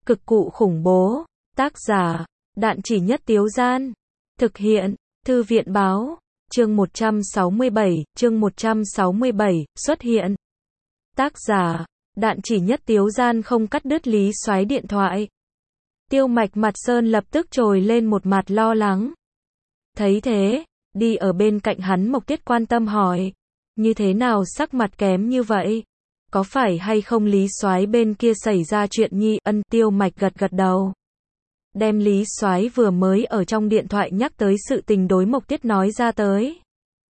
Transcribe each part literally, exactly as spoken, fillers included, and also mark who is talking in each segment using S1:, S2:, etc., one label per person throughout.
S1: Cực cụ khủng bố. Tác giả, Đạn Chỉ Nhất Tiếu Gian. Thực hiện, Thư viện báo. Chương một trăm sáu mươi bảy, chương một trăm sáu mươi bảy, xuất hiện. Tác giả, Đạn Chỉ Nhất Tiếu Gian không cắt đứt Lý Soái điện thoại. Tiêu Mạch mặt Sơn lập tức trồi lên một mặt lo lắng. Thấy thế, đi ở bên cạnh hắn Mộc Tiết quan tâm hỏi. Như thế nào sắc mặt kém như vậy? Có phải hay không Lý Soái bên kia xảy ra chuyện nhi? Ân. Tiêu Mạch gật gật đầu. Đem Lý Soái vừa mới ở trong điện thoại nhắc tới sự tình đối Mộc Tiết nói ra tới.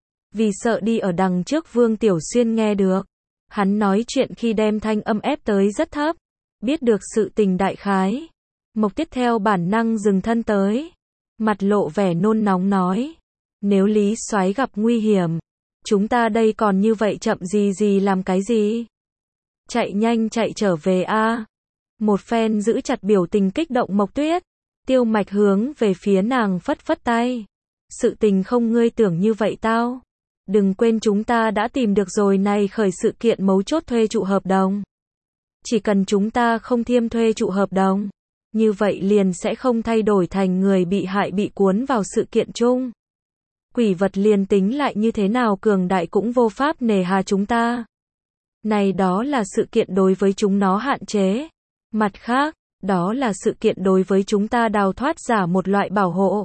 S1: Vì sợ đi ở đằng trước Vương Tiểu Xuyên nghe được. Hắn nói chuyện khi đem thanh âm ép tới rất thấp. Biết được sự tình đại khái. Mộc Tiết theo bản năng dừng thân tới. Mặt lộ vẻ nôn nóng nói. Nếu Lý Soái gặp nguy hiểm, chúng ta đây còn như vậy chậm gì gì làm cái gì? Chạy nhanh chạy trở về a. Một phen giữ chặt biểu tình kích động Mộc Tuyết. Tiêu Mạch hướng về phía nàng phất phất tay. Sự tình không ngươi tưởng như vậy tao. Đừng quên chúng ta đã tìm được rồi này khởi sự kiện mấu chốt thuê trụ hợp đồng. Chỉ cần chúng ta không thiêm thuê trụ hợp đồng, như vậy liền sẽ không thay đổi thành người bị hại bị cuốn vào sự kiện chung. Quỷ vật liền tính lại như thế nào cường đại cũng vô pháp nề hà chúng ta. Này đó là sự kiện đối với chúng nó hạn chế. Mặt khác, đó là sự kiện đối với chúng ta đào thoát giả một loại bảo hộ.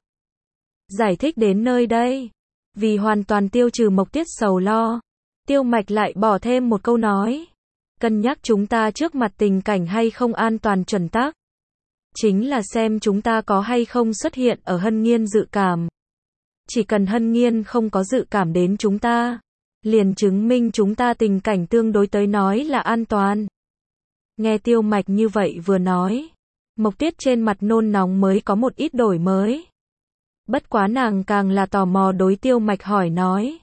S1: Giải thích đến nơi đây. Vì hoàn toàn tiêu trừ Mộc Tiết sầu lo. Tiêu Mạch lại bỏ thêm một câu nói. Cân nhắc chúng ta trước mặt tình cảnh hay không an toàn chuẩn tắc. Chính là xem chúng ta có hay không xuất hiện ở Hân Nghiên dự cảm. Chỉ cần Hân Nghiên không có dự cảm đến chúng ta, liền chứng minh chúng ta tình cảnh tương đối tới nói là an toàn. Nghe Tiêu Mạch như vậy vừa nói, Mộc Tiết trên mặt nôn nóng mới có một ít đổi mới. Bất quá nàng càng là tò mò đối Tiêu Mạch hỏi nói.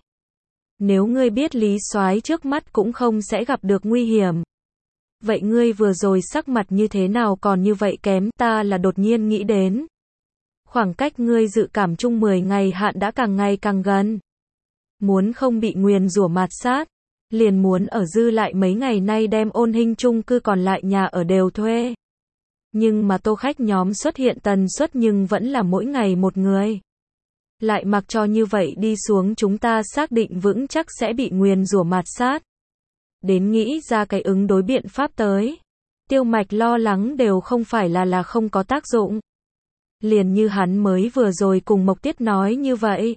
S1: Nếu ngươi biết Lý Soái trước mắt cũng không sẽ gặp được nguy hiểm, vậy ngươi vừa rồi sắc mặt như thế nào còn như vậy kém? Ta là đột nhiên nghĩ đến. Khoảng cách ngươi dự cảm chung mười ngày hạn đã càng ngày càng gần. Muốn không bị nguyền rủa mạt sát, liền muốn ở dư lại mấy ngày nay đem Ôn Hinh chung cư còn lại nhà ở đều thuê. Nhưng mà tô khách nhóm xuất hiện tần suất nhưng vẫn là mỗi ngày một người. Lại mặc cho như vậy đi xuống chúng ta xác định vững chắc sẽ bị nguyền rủa mạt sát. Đến nghĩ ra cái ứng đối biện pháp tới. Tiêu Mạch lo lắng đều không phải là là không có tác dụng. Liền như hắn mới vừa rồi cùng Mộc Tiết nói như vậy.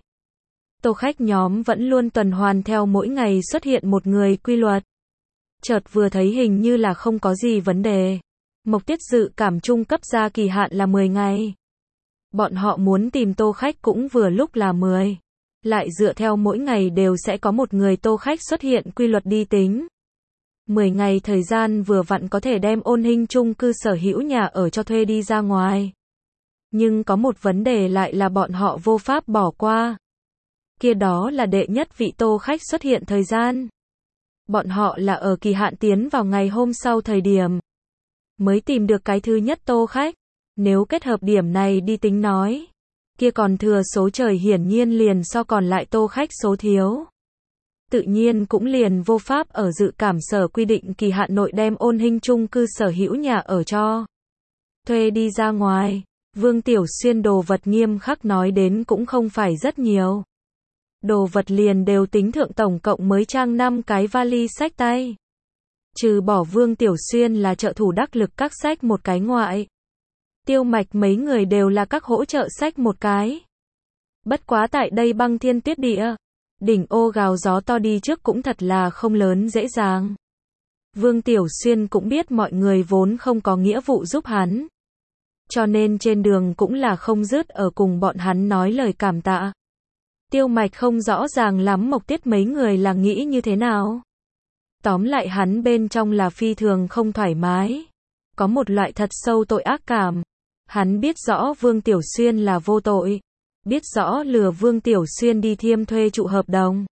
S1: Tô khách nhóm vẫn luôn tuần hoàn theo mỗi ngày xuất hiện một người quy luật. Chợt vừa thấy hình như là không có gì vấn đề. Mộc Tiết dự cảm trung cấp ra kỳ hạn là mười ngày. Bọn họ muốn tìm tô khách cũng vừa lúc là mười. Lại dựa theo mỗi ngày đều sẽ có một người tô khách xuất hiện quy luật đi tính. mười ngày thời gian vừa vặn có thể đem Ôn Hinh chung cư sở hữu nhà ở cho thuê đi ra ngoài. Nhưng có một vấn đề lại là bọn họ vô pháp bỏ qua. Kia đó là đệ nhất vị tô khách xuất hiện thời gian. Bọn họ là ở kỳ hạn tiến vào ngày hôm sau thời điểm mới tìm được cái thứ nhất tô khách. Nếu kết hợp điểm này đi tính nói, kia còn thừa số trời hiển nhiên liền so còn lại tô khách số thiếu. Tự nhiên cũng liền vô pháp ở dự cảm sở quy định kỳ hạn nội đem Ôn Hinh chung cư sở hữu nhà ở cho thuê đi ra ngoài. Vương Tiểu Xuyên đồ vật nghiêm khắc nói đến cũng không phải rất nhiều. Đồ vật liền đều tính thượng tổng cộng mới trang năm cái vali sách tay. Trừ bỏ Vương Tiểu Xuyên là trợ thủ đắc lực các sách một cái ngoại. Tiêu Mạch mấy người đều là các hỗ trợ sách một cái. Bất quá tại đây băng thiên tuyết địa, đỉnh ô gào gió to đi trước cũng thật là không lớn dễ dàng. Vương Tiểu Xuyên cũng biết mọi người vốn không có nghĩa vụ giúp hắn. Cho nên trên đường cũng là không dứt ở cùng bọn hắn nói lời cảm tạ. Tiêu Mạch không rõ ràng lắm Mộc Tiết mấy người là nghĩ như thế nào. Tóm lại hắn bên trong là phi thường không thoải mái. Có một loại thật sâu tội ác cảm. Hắn biết rõ Vương Tiểu Xuyên là vô tội. Biết rõ lừa Vương Tiểu Xuyên đi thiêm thuê trụ hợp đồng.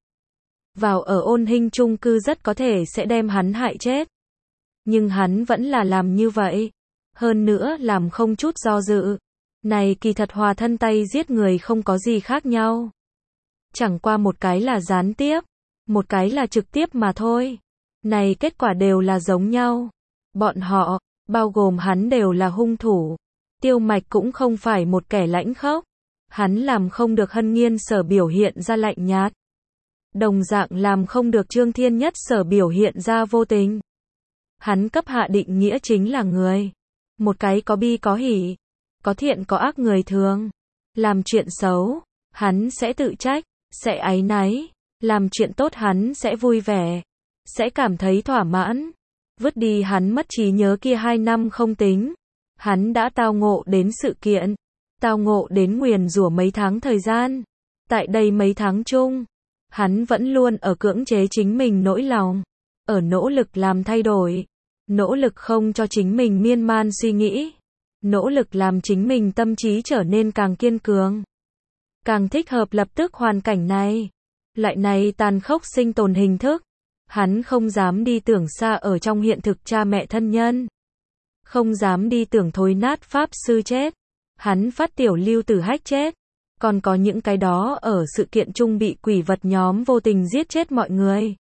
S1: Vào ở Ôn Hinh chung cư rất có thể sẽ đem hắn hại chết. Nhưng hắn vẫn là làm như vậy. Hơn nữa làm không chút do dự. Này kỳ thật hòa thân tay giết người không có gì khác nhau. Chẳng qua một cái là gián tiếp, một cái là trực tiếp mà thôi. Này kết quả đều là giống nhau. Bọn họ, bao gồm hắn đều là hung thủ. Tiêu Mạch cũng không phải một kẻ lãnh khốc. Hắn làm không được Hân Nghiên Sở biểu hiện ra lạnh nhạt. Đồng dạng làm không được Trương Thiên Nhất Sở biểu hiện ra vô tình. Hắn cấp hạ định nghĩa chính là người. Một cái có bi có hỉ, có thiện có ác người thường. Làm chuyện xấu, hắn sẽ tự trách, sẽ áy náy. Làm chuyện tốt hắn sẽ vui vẻ, sẽ cảm thấy thỏa mãn. Vứt đi hắn mất trí nhớ kia hai năm không tính. Hắn đã tao ngộ đến sự kiện, tao ngộ đến nguyền rủa mấy tháng thời gian. Tại đây mấy tháng chung, hắn vẫn luôn ở cưỡng chế chính mình nỗi lòng, ở nỗ lực làm thay đổi, nỗ lực không cho chính mình miên man suy nghĩ, nỗ lực làm chính mình tâm trí trở nên càng kiên cường, càng thích hợp lập tức hoàn cảnh này. Loại này tàn khốc sinh tồn hình thức, hắn không dám đi tưởng xa ở trong hiện thực cha mẹ thân nhân, không dám đi tưởng thối nát pháp sư chết, hắn phát tiểu Lưu Tử Hách chết, còn có những cái đó ở sự kiện chung bị quỷ vật nhóm vô tình giết chết mọi người.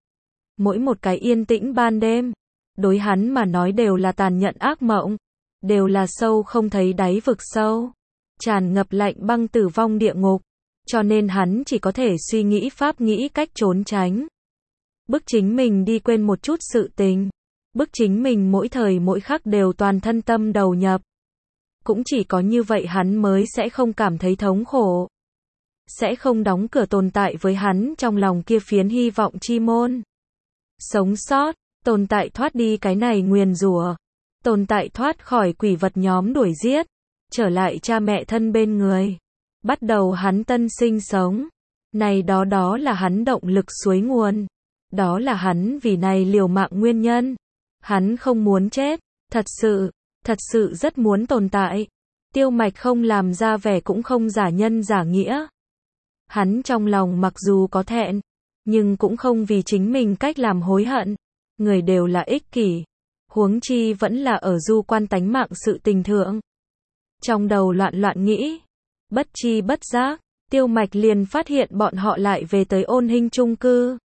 S1: Mỗi một cái yên tĩnh ban đêm, đối hắn mà nói đều là tàn nhẫn ác mộng, đều là sâu không thấy đáy vực sâu, tràn ngập lạnh băng tử vong địa ngục, cho nên hắn chỉ có thể suy nghĩ pháp nghĩ cách trốn tránh. Bức chính mình đi quên một chút sự tình, bức chính mình mỗi thời mỗi khắc đều toàn thân tâm đầu nhập. Cũng chỉ có như vậy hắn mới sẽ không cảm thấy thống khổ, sẽ không đóng cửa tồn tại với hắn trong lòng kia phiến hy vọng chi môn. Sống sót, tồn tại thoát đi cái này nguyền rủa, tồn tại thoát khỏi quỷ vật nhóm đuổi giết, trở lại cha mẹ thân bên người, bắt đầu hắn tân sinh sống. Này đó đó là hắn động lực suối nguồn, đó là hắn vì này liều mạng nguyên nhân. Hắn không muốn chết, thật sự, thật sự rất muốn tồn tại. Tiêu Mạch không làm ra vẻ cũng không giả nhân giả nghĩa. Hắn trong lòng mặc dù có thẹn, nhưng cũng không vì chính mình cách làm hối hận. Người đều là ích kỷ, huống chi vẫn là ở du quan tánh mạng sự tình thượng. Trong đầu loạn loạn nghĩ, bất chi bất giác, Tiêu Mạch liền phát hiện bọn họ lại về tới Ôn Hinh chung cư.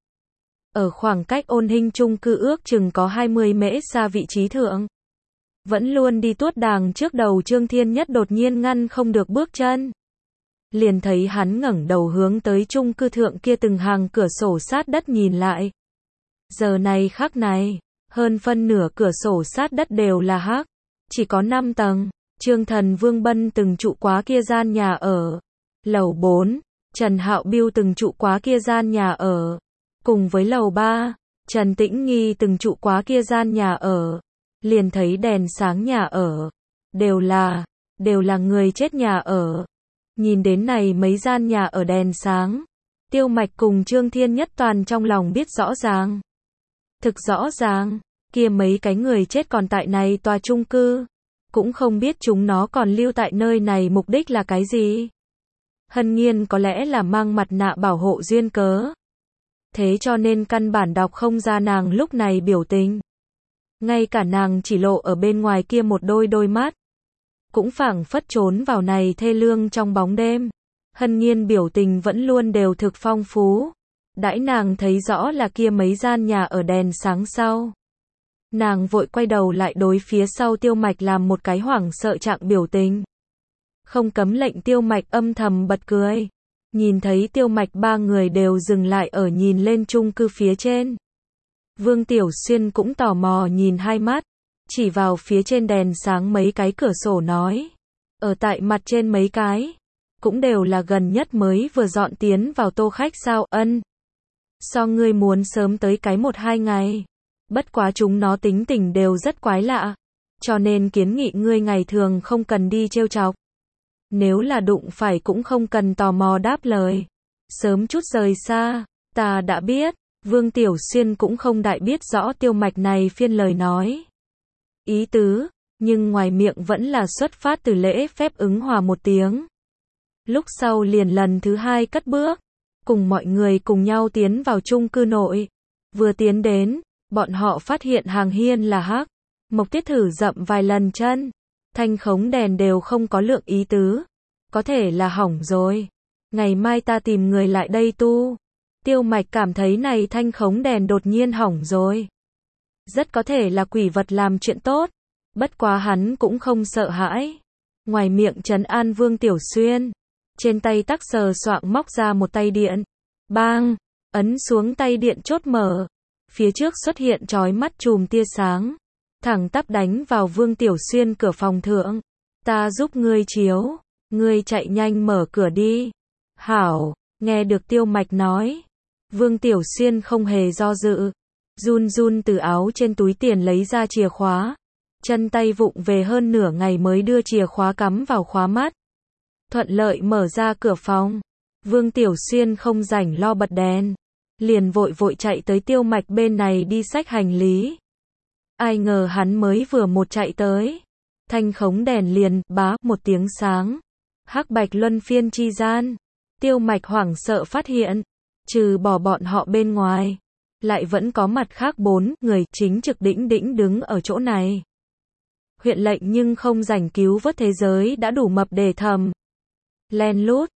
S1: Ở khoảng cách Ôn Hinh chung cư ước chừng có hai mươi mễ xa vị trí thượng. Vẫn luôn đi tuốt đàng trước đầu Trương Thiên Nhất đột nhiên ngăn không được bước chân. Liền thấy hắn ngẩng đầu hướng tới chung cư thượng kia từng hàng cửa sổ sát đất nhìn lại. Giờ này khắc này, hơn phân nửa cửa sổ sát đất đều là hắc, chỉ có năm tầng. Trương Thần Vương Bân từng trụ quá kia gian nhà ở. Lầu bốn, Trần Hạo Biêu từng trụ quá kia gian nhà ở. Cùng với lầu ba, Trần Tĩnh Nghi từng trụ quá kia gian nhà ở. Liền thấy đèn sáng nhà ở, đều là, đều là người chết nhà ở. Nhìn đến này mấy gian nhà ở đèn sáng, Tiêu Mạch cùng Trương Thiên Nhất toàn trong lòng biết rõ ràng. Thực rõ ràng, kia mấy cái người chết còn tại này tòa chung cư, cũng không biết chúng nó còn lưu tại nơi này mục đích là cái gì. Hân Nghiên có lẽ là mang mặt nạ bảo hộ duyên cớ. Thế cho nên căn bản đọc không ra nàng lúc này biểu tình. Ngay cả nàng chỉ lộ ở bên ngoài kia một đôi đôi mắt, cũng phảng phất trốn vào này thê lương trong bóng đêm. Hân Nghiên biểu tình vẫn luôn đều thực phong phú. Đãi nàng thấy rõ là kia mấy gian nhà ở đèn sáng sau, nàng vội quay đầu lại đối phía sau Tiêu Mạch làm một cái hoảng sợ trạng biểu tình. Không cấm lệnh Tiêu Mạch âm thầm bật cười. Nhìn thấy Tiêu Mạch ba người đều dừng lại ở nhìn lên chung cư phía trên. Vương Tiểu Xuyên cũng tò mò nhìn hai mắt, chỉ vào phía trên đèn sáng mấy cái cửa sổ nói. Ở tại mặt trên mấy cái, cũng đều là gần nhất mới vừa dọn tiến vào tô khách sao. Ân. So ngươi muốn sớm tới cái một hai ngày. Bất quá chúng nó tính tình đều rất quái lạ, cho nên kiến nghị ngươi ngày thường không cần đi trêu chọc. Nếu là đụng phải cũng không cần tò mò đáp lời. Sớm chút rời xa, ta đã biết. Vương Tiểu Xuyên cũng không đại biết rõ Tiêu Mạch này phiên lời nói ý tứ, nhưng ngoài miệng vẫn là xuất phát từ lễ phép ứng hòa một tiếng. Lúc sau liền lần thứ hai cất bước, cùng mọi người cùng nhau tiến vào chung cư nội. Vừa tiến đến, bọn họ phát hiện hàng hiên là hắc. Mộc Tiết thử dậm vài lần chân, thanh khống đèn đều không có lượng ý tứ. Có thể là hỏng rồi. Ngày mai ta tìm người lại đây tu. Tiêu Mạch cảm thấy này thanh khống đèn đột nhiên hỏng rồi. Rất có thể là quỷ vật làm chuyện tốt. Bất quá hắn cũng không sợ hãi. Ngoài miệng trấn an Vương Tiểu Xuyên, trên tay tắc sờ soạng móc ra một tay điện. Bang! Ấn xuống tay điện chốt mở. Phía trước xuất hiện chói mắt chùm tia sáng. Thẳng tắp đánh vào Vương Tiểu Xuyên cửa phòng thượng. Ta giúp ngươi chiếu. Ngươi chạy nhanh mở cửa đi. Hảo! Nghe được Tiêu Mạch nói. Vương Tiểu Xuyên không hề do dự. Run run từ áo trên túi tiền lấy ra chìa khóa. Chân tay vụng về hơn nửa ngày mới đưa chìa khóa cắm vào khóa mắt. Thuận lợi mở ra cửa phòng. Vương Tiểu Xuyên không rảnh lo bật đèn. Liền vội vội chạy tới Tiêu Mạch bên này đi xách hành lý. Ai ngờ hắn mới vừa một chạy tới. Thanh khống đèn liền, bá, một tiếng sáng. Hắc bạch luân phiên chi gian. Tiêu Mạch hoảng sợ phát hiện. Trừ bỏ bọn họ bên ngoài. Lại vẫn có mặt khác bốn người chính trực đĩnh đĩnh đứng ở chỗ này. Huyện lệnh nhưng không rảnh cứu vớt thế giới đã đủ mập để thầm. Len lút,